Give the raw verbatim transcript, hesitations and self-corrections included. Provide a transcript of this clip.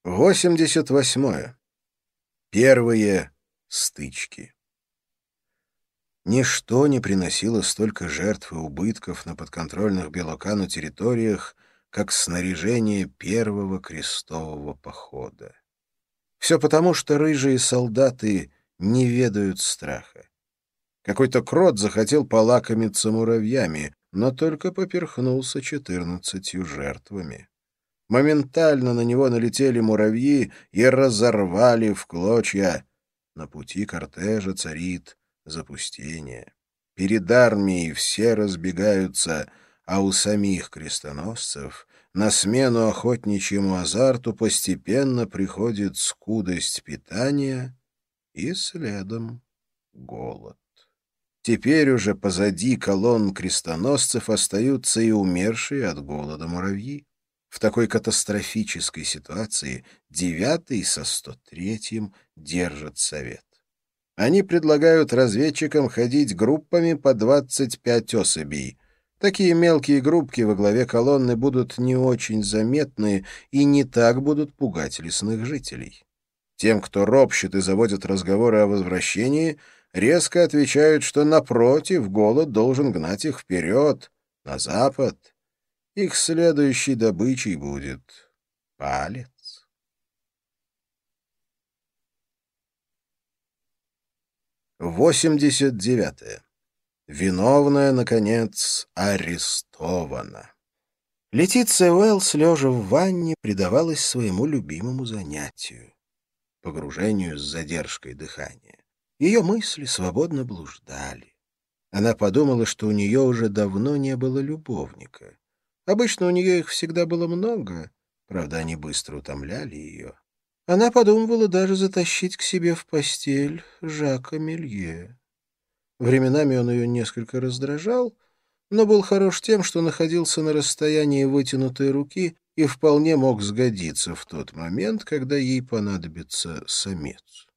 восемьдесят восьмое. Первые стычки. Ничто не приносило столько жертв и убытков на подконтрольных Белокану территориях, как снаряжение первого крестового похода. Все потому, что рыжие солдаты не ведают страха. Какой-то крот захотел полакомиться муравьями, но только поперхнулся четырнадцатью жертвами. Моментально на него налетели муравьи и разорвали в клочья. На пути кортежа царит запустение. Перед армией все разбегаются, а у самих крестоносцев на смену охотничьему азарту постепенно приходит скудость питания и следом голод. Теперь уже позади колонн крестоносцев остаются и умершие от голода муравьи. В такой катастрофической ситуации девятый со сто третьим держат совет. Они предлагают разведчикам ходить группами по двадцать пять особей. Такие мелкие группки во главе колонны будут не очень заметны и не так будут пугать лесных жителей. Тем, кто ропщет и заводит разговоры о возвращении, резко отвечают, что, напротив, голод должен гнать их вперед, на запад. Их следующей добычей будет палец. восемьдесят девятое. Виновная, наконец, арестована. Летиция Уэллс, лежа в ванне, предавалась своему любимому занятию — погружению с задержкой дыхания. Ее мысли свободно блуждали. Она подумала, что у нее уже давно не было любовника. Обычно у нее их всегда было много, правда, они быстро утомляли ее. Она подумывала даже затащить к себе в постель Жака Мелье. Временами он ее несколько раздражал, но был хорош тем, что находился на расстоянии вытянутой руки и вполне мог сгодиться в тот момент, когда ей понадобится самец.